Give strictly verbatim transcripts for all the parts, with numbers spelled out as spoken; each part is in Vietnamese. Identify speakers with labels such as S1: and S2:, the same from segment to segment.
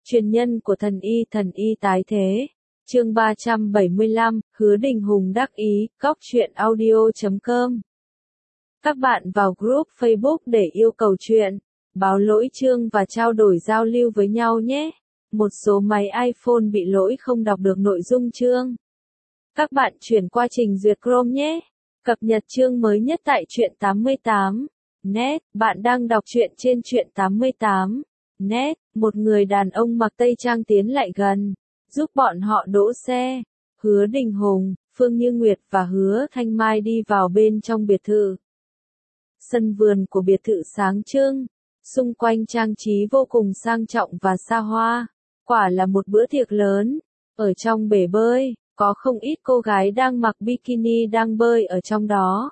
S1: Truyền nhân của thần y thần y tái thế. Chương ba trăm bảy mươi lăm, Hứa Đình Hùng đắc ý, cóc truyện audio chấm com. Các bạn vào group Facebook để yêu cầu chuyện, báo lỗi chương và trao đổi giao lưu với nhau nhé. Một số máy iPhone bị lỗi không đọc được nội dung chương. Các bạn chuyển qua trình duyệt Chrome nhé. Cập nhật chương mới nhất tại truyện tám mươi tám. Net, bạn đang đọc truyện trên truyện tám mươi tám. Net, một người đàn ông mặc tây trang tiến lại gần, giúp bọn họ đỗ xe. Hứa Đình Hùng, Phương Như Nguyệt và Hứa Thanh Mai đi vào bên trong biệt thự. Sân vườn của biệt thự sáng trưng, xung quanh trang trí vô cùng sang trọng và xa hoa. Quả là một bữa tiệc lớn. Ở trong bể bơi, có không ít cô gái đang mặc bikini đang bơi ở trong đó.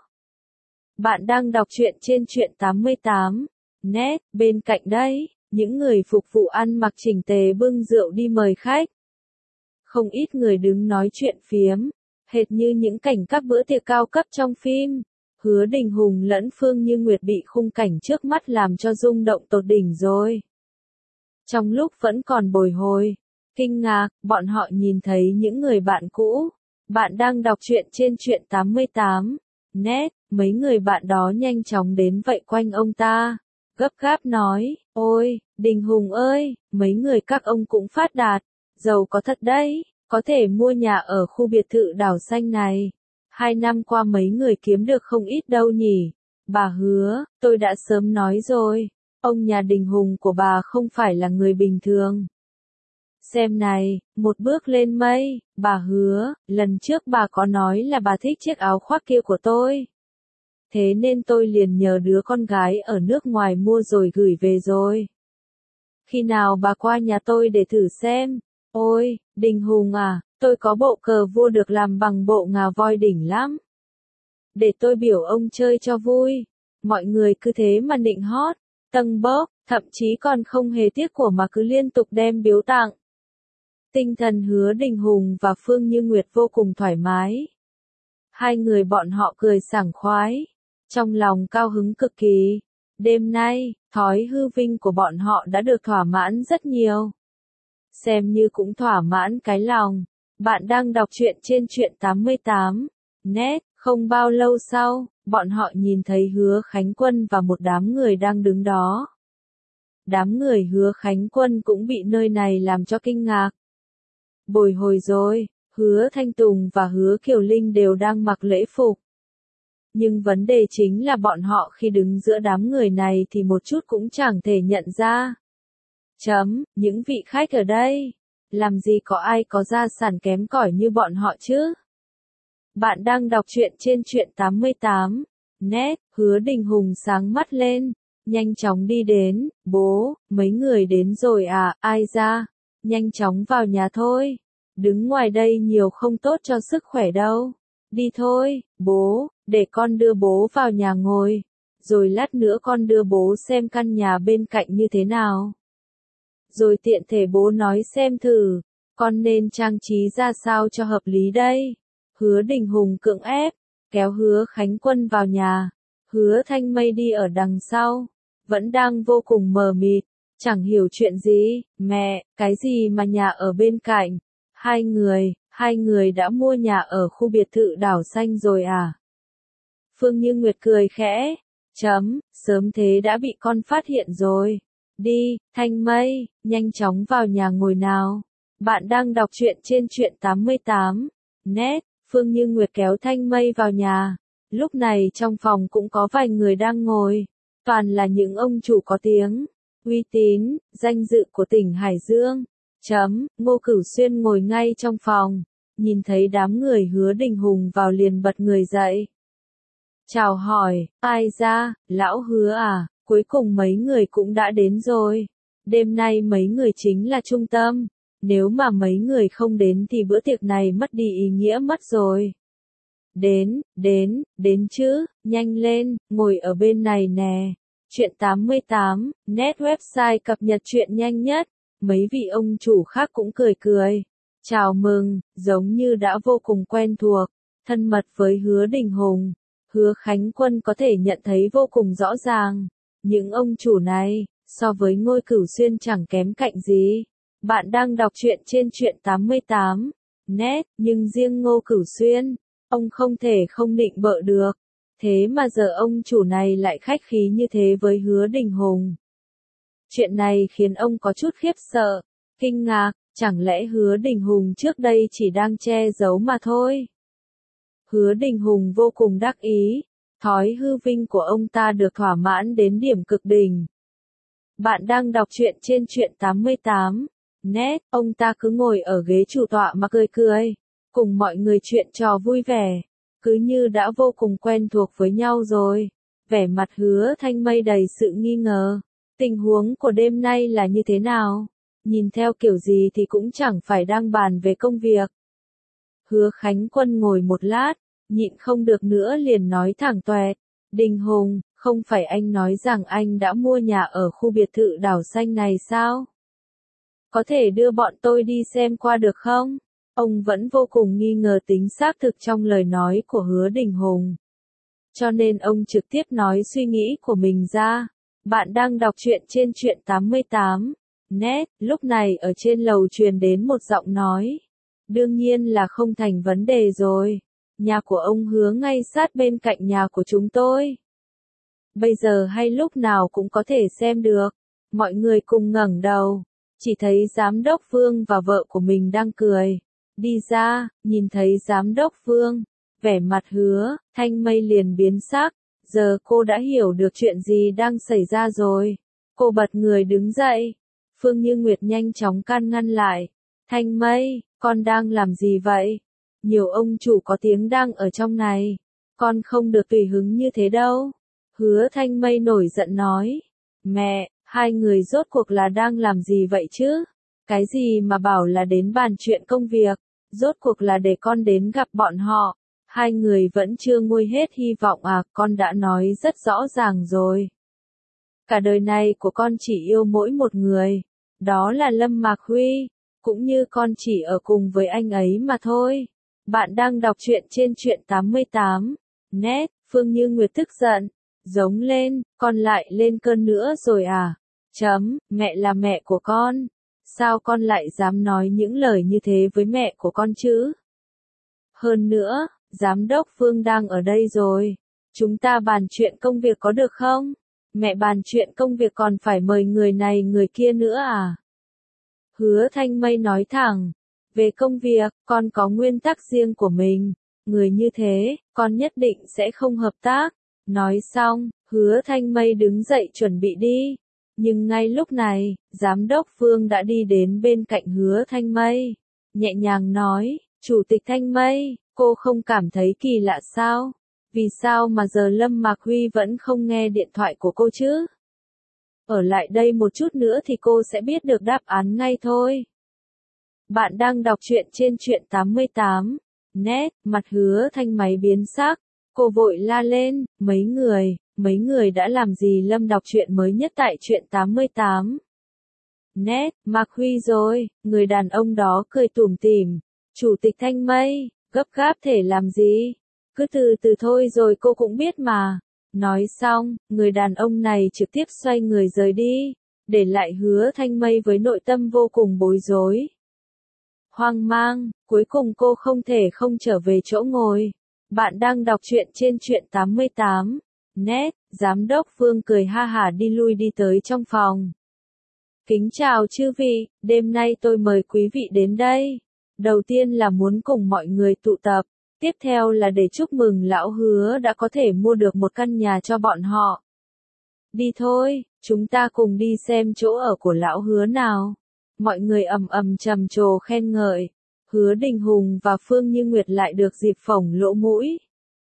S1: Bạn đang đọc truyện trên truyện tám mươi tám. Net, bên cạnh đây, những người phục vụ ăn mặc chỉnh tề bưng rượu đi mời khách. Không ít người đứng nói chuyện phiếm, hệt như những cảnh các bữa tiệc cao cấp trong phim. Hứa Đình Hùng lẫn Phương Như Nguyệt bị khung cảnh trước mắt làm cho rung động tột đỉnh rồi. Trong lúc vẫn còn bồi hồi, kinh ngạc, bọn họ nhìn thấy những người bạn cũ. Bạn đang đọc truyện trên truyện tám mươi tám. Net, mấy người bạn đó nhanh chóng đến vây quanh ông ta. Gấp gáp nói, ôi, Đình Hùng ơi, mấy người các ông cũng phát đạt, giàu có thật đấy, có thể mua nhà ở khu biệt thự đảo xanh này. Hai năm qua mấy người kiếm được không ít đâu nhỉ. Bà Hứa, tôi đã sớm nói rồi, ông nhà Đình Hùng của bà không phải là người bình thường. Xem này, một bước lên mây, bà Hứa, lần trước bà có nói là bà thích chiếc áo khoác kia của tôi. Thế nên tôi liền nhờ đứa con gái ở nước ngoài mua rồi gửi về rồi. Khi nào bà qua nhà tôi để thử xem. Ôi, Đình Hùng à, tôi có bộ cờ vua được làm bằng bộ ngà voi đỉnh lắm. Để tôi biểu ông chơi cho vui. Mọi người cứ thế mà nịnh hót, tâng bốc, thậm chí còn không hề tiếc của mà cứ liên tục đem biếu tặng. Tinh thần Hứa Đình Hùng và Phương Như Nguyệt vô cùng thoải mái. Hai người bọn họ cười sảng khoái, trong lòng cao hứng cực kỳ. Đêm nay, thói hư vinh của bọn họ đã được thỏa mãn rất nhiều. Xem như cũng thỏa mãn cái lòng. Bạn đang đọc truyện trên truyện tám mươi tám. Net, không bao lâu sau, bọn họ nhìn thấy Hứa Khánh Quân và một đám người đang đứng đó. Đám người Hứa Khánh Quân cũng bị nơi này làm cho kinh ngạc. Bồi hồi rồi, Hứa Thanh Tùng và Hứa Kiều Linh đều đang mặc lễ phục. Nhưng vấn đề chính là bọn họ khi đứng giữa đám người này thì một chút cũng chẳng thể nhận ra. Chấm, những vị khách ở đây, làm gì có ai có gia sản kém cỏi như bọn họ chứ? Bạn đang đọc truyện trên truyện tám mươi tám. Net, Hứa Đình Hùng sáng mắt lên, nhanh chóng đi đến, bố, mấy người đến rồi à, ai ra? Nhanh chóng vào nhà thôi, đứng ngoài đây nhiều không tốt cho sức khỏe đâu. Đi thôi, bố, để con đưa bố vào nhà ngồi, rồi lát nữa con đưa bố xem căn nhà bên cạnh như thế nào. Rồi tiện thể bố nói xem thử, con nên trang trí ra sao cho hợp lý đây. Hứa Đình Hùng cưỡng ép, kéo Hứa Khánh Quân vào nhà. Hứa Thanh Mây đi ở đằng sau, vẫn đang vô cùng mờ mịt, chẳng hiểu chuyện gì. Mẹ, cái gì mà nhà ở bên cạnh? Hai người, hai người đã mua nhà ở khu biệt thự đảo xanh rồi à? Phương Như Nguyệt cười khẽ, chấm, sớm thế đã bị con phát hiện rồi. Đi, Thanh Mây, nhanh chóng vào nhà ngồi nào. Bạn đang đọc truyện trên truyện tám mươi tám. Net, Phương Như Nguyệt kéo Thanh Mây vào nhà. Lúc này trong phòng cũng có vài người đang ngồi. Toàn là những ông chủ có tiếng, uy tín, danh dự của tỉnh Hải Dương. Chấm, Ngô Cửu Xuyên ngồi ngay trong phòng. Nhìn thấy đám người Hứa Đình Hùng vào liền bật người dậy. Chào hỏi, ai ra, lão Hứa à, cuối cùng mấy người cũng đã đến rồi. Đêm nay mấy người chính là trung tâm. Nếu mà mấy người không đến thì bữa tiệc này mất đi ý nghĩa mất rồi. Đến, đến, đến chứ, nhanh lên, ngồi ở bên này nè. Truyện tám mươi tám, Net website cập nhật truyện nhanh nhất. Mấy vị ông chủ khác cũng cười cười. Chào mừng, giống như đã vô cùng quen thuộc, thân mật với Hứa Đình Hùng. Hứa Khánh Quân có thể nhận thấy vô cùng rõ ràng. Những ông chủ này, so với Ngô Cửu Xuyên chẳng kém cạnh gì. Bạn đang đọc truyện trên truyện tám mươi tám net, nhưng riêng Ngô Cửu Xuyên, ông không thể không nịnh bợ được. Thế mà giờ ông chủ này lại khách khí như thế với Hứa Đình Hùng. Chuyện này khiến ông có chút khiếp sợ, kinh ngạc, chẳng lẽ Hứa Đình Hùng trước đây chỉ đang che giấu mà thôi. Hứa Đình Hùng vô cùng đắc ý, thói hư vinh của ông ta được thỏa mãn đến điểm cực đỉnh. Bạn đang đọc truyện trên truyện tám mươi tám net, ông ta cứ ngồi ở ghế chủ tọa mà cười cười, cùng mọi người chuyện trò vui vẻ, cứ như đã vô cùng quen thuộc với nhau rồi. Vẻ mặt Hứa Thanh Mây đầy sự nghi ngờ, tình huống của đêm nay là như thế nào? Nhìn theo kiểu gì thì cũng chẳng phải đang bàn về công việc. Hứa Khánh Quân ngồi một lát, nhịn không được nữa liền nói thẳng toẹt, Đình Hùng, không phải anh nói rằng anh đã mua nhà ở khu biệt thự đảo xanh này sao? Có thể đưa bọn tôi đi xem qua được không? Ông vẫn vô cùng nghi ngờ tính xác thực trong lời nói của Hứa Đình Hùng. Cho nên ông trực tiếp nói suy nghĩ của mình ra. Bạn đang đọc truyện trên truyện tám mươi tám net, lúc này ở trên lầu truyền đến một giọng nói. Đương nhiên là không thành vấn đề rồi. Nhà của ông Hứa ngay sát bên cạnh nhà của chúng tôi. Bây giờ hay lúc nào cũng có thể xem được. Mọi người cùng ngẩng đầu, chỉ thấy giám đốc Vương và vợ của mình đang cười. Đi ra, nhìn thấy giám đốc Vương, vẻ mặt Hứa Thanh Mây liền biến sắc. Giờ cô đã hiểu được chuyện gì đang xảy ra rồi. Cô bật người đứng dậy. Phương Như Nguyệt nhanh chóng can ngăn lại. Thanh Mây, con đang làm gì vậy? Nhiều ông chủ có tiếng đang ở trong này. Con không được tùy hứng như thế đâu. Hứa Thanh Mây nổi giận nói. Mẹ, hai người rốt cuộc là đang làm gì vậy chứ? Cái gì mà bảo là đến bàn chuyện công việc? Rốt cuộc là để con đến gặp bọn họ. Hai người vẫn chưa nguôi hết hy vọng à, con đã nói rất rõ ràng rồi. Cả đời này của con chỉ yêu mỗi một người. Đó là Lâm Mạc Huy. Cũng như con chỉ ở cùng với anh ấy mà thôi. Bạn đang đọc truyện trên truyện tám mươi tám net, Phương Như Nguyệt tức giận, giống lên, con lại lên cơn nữa rồi à? Chấm, mẹ là mẹ của con. Sao con lại dám nói những lời như thế với mẹ của con chứ? Hơn nữa, giám đốc Phương đang ở đây rồi. Chúng ta bàn chuyện công việc có được không? Mẹ bàn chuyện công việc còn phải mời người này người kia nữa à? Hứa Thanh Mây nói thẳng. Về công việc, con có nguyên tắc riêng của mình. Người như thế, con nhất định sẽ không hợp tác. Nói xong, Hứa Thanh Mây đứng dậy chuẩn bị đi. Nhưng ngay lúc này, giám đốc Phương đã đi đến bên cạnh Hứa Thanh Mây. Nhẹ nhàng nói, Chủ tịch Thanh Mây, cô không cảm thấy kỳ lạ sao? Vì sao mà giờ Lâm Mạc Huy vẫn không nghe điện thoại của cô chứ? Ở lại đây một chút nữa thì cô sẽ biết được đáp án ngay thôi. Bạn đang đọc truyện trên truyện tám mươi tám net, mặt Hứa Thanh Mây biến sắc. Cô vội la lên, mấy người, mấy người đã làm gì? Lâm đọc truyện mới nhất tại truyện tám mươi tám net, Mạc Huy rồi, người đàn ông đó cười tủm tỉm. Chủ tịch Thanh Mây, gấp gáp thể làm gì? Cứ từ từ thôi rồi cô cũng biết mà. Nói xong, người đàn ông này trực tiếp xoay người rời đi, để lại Hứa Thanh Mây với nội tâm vô cùng bối rối. Hoang mang, cuối cùng cô không thể không trở về chỗ ngồi. Bạn đang đọc truyện trên truyện tám mươi tám net, giám đốc Phương cười ha hả đi lui đi tới trong phòng. Kính chào chư vị, đêm nay tôi mời quý vị đến đây. Đầu tiên là muốn cùng mọi người tụ tập, tiếp theo là để chúc mừng lão Hứa đã có thể mua được một căn nhà cho bọn họ. Đi thôi, chúng ta cùng đi xem chỗ ở của lão Hứa nào. Mọi người ầm ầm trầm trồ khen ngợi. Hứa Đình Hùng và Phương Như Nguyệt lại được dịp phỏng lỗ mũi.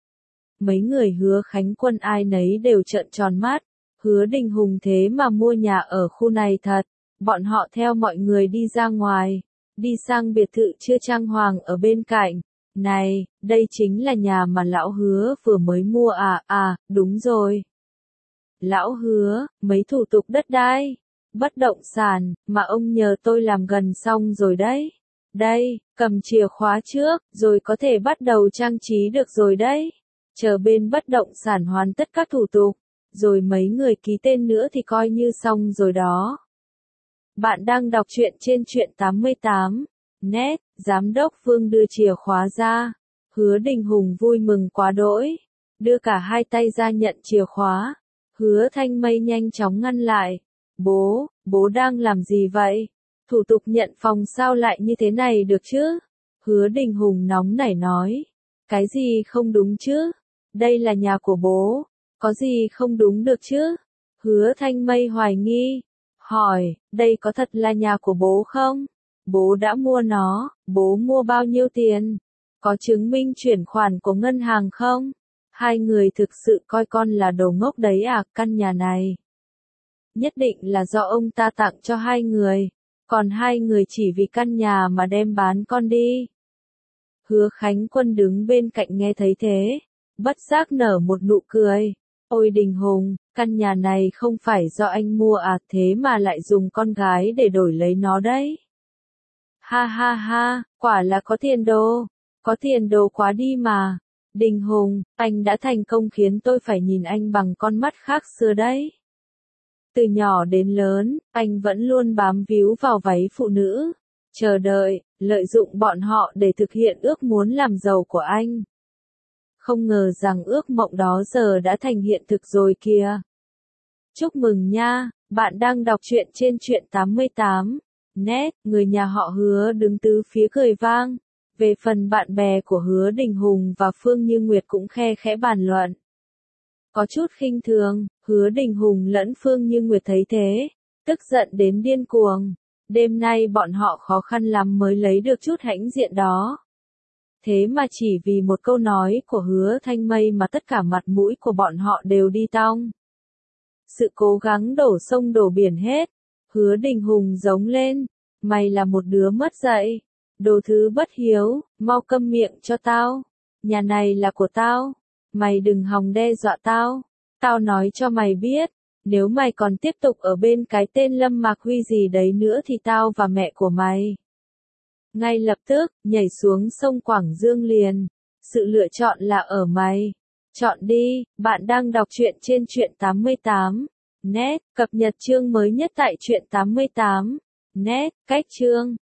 S1: Mấy người Hứa Khánh Quân ai nấy đều trợn tròn mắt. Hứa Đình Hùng thế mà mua nhà ở khu này thật. Bọn họ theo mọi người đi ra ngoài, đi sang biệt thự chưa trang hoàng ở bên cạnh. Này, đây chính là nhà mà lão Hứa vừa mới mua à? À, đúng rồi. Lão Hứa, mấy thủ tục đất đai, bất động sản mà ông nhờ tôi làm gần xong rồi đấy. Đây, cầm chìa khóa trước, rồi có thể bắt đầu trang trí được rồi đấy. Chờ bên bất động sản hoàn tất các thủ tục, rồi mấy người ký tên nữa thì coi như xong rồi đó. Bạn đang đọc truyện trên truyện tám mươi tám net, Giám đốc Vương đưa chìa khóa ra. Hứa Đình Hùng vui mừng quá đỗi, đưa cả hai tay ra nhận chìa khóa. Hứa Thanh Mây nhanh chóng ngăn lại. Bố, bố đang làm gì vậy? Thủ tục nhận phòng sao lại như thế này được chứ? Hứa Đình Hùng nóng nảy nói. Cái gì không đúng chứ? Đây là nhà của bố, có gì không đúng được chứ? Hứa Thanh Mây hoài nghi, hỏi, đây có thật là nhà của bố không? Bố đã mua nó, bố mua bao nhiêu tiền? Có chứng minh chuyển khoản của ngân hàng không? Hai người thực sự coi con là đồ ngốc đấy à, căn nhà này. Nhất định là do ông ta tặng cho hai người, còn hai người chỉ vì căn nhà mà đem bán con đi. Hứa Khánh Quân đứng bên cạnh nghe thấy thế, bất giác nở một nụ cười. Ôi Đình Hùng, căn nhà này không phải do anh mua à, thế mà lại dùng con gái để đổi lấy nó đấy. Ha ha ha, quả là có tiền đồ, có tiền đồ quá đi mà. Đình Hùng, anh đã thành công khiến tôi phải nhìn anh bằng con mắt khác xưa đấy. Từ nhỏ đến lớn, anh vẫn luôn bám víu vào váy phụ nữ, chờ đợi, lợi dụng bọn họ để thực hiện ước muốn làm giàu của anh. Không ngờ rằng ước mộng đó giờ đã thành hiện thực rồi kìa. Chúc mừng nha, bạn đang đọc truyện trên truyện tám mươi tám net, người nhà họ Hứa đứng tứ phía cười vang. Về phần bạn bè của Hứa Đình Hùng và Phương Như Nguyệt cũng khe khẽ bàn luận. Có chút khinh thường, Hứa Đình Hùng lẫn Phương Như Nguyệt thấy thế, tức giận đến điên cuồng. Đêm nay bọn họ khó khăn lắm mới lấy được chút hãnh diện đó. Thế mà chỉ vì một câu nói của Hứa Thanh Mây mà tất cả mặt mũi của bọn họ đều đi tong. Sự cố gắng đổ sông đổ biển hết. Hứa Đình Hùng giống lên. Mày là một đứa mất dạy. Đồ thứ bất hiếu, mau câm miệng cho tao. Nhà này là của tao. Mày đừng hòng đe dọa tao. Tao nói cho mày biết. Nếu mày còn tiếp tục ở bên cái tên Lâm Mạc Huy gì đấy nữa thì tao và mẹ của mày ngay lập tức, nhảy xuống sông Quảng Dương liền. Sự lựa chọn là ở mày. Chọn đi, bạn đang đọc truyện trên truyện tám mươi tám net, cập nhật chương mới nhất tại truyện tám mươi tám net, cách chương.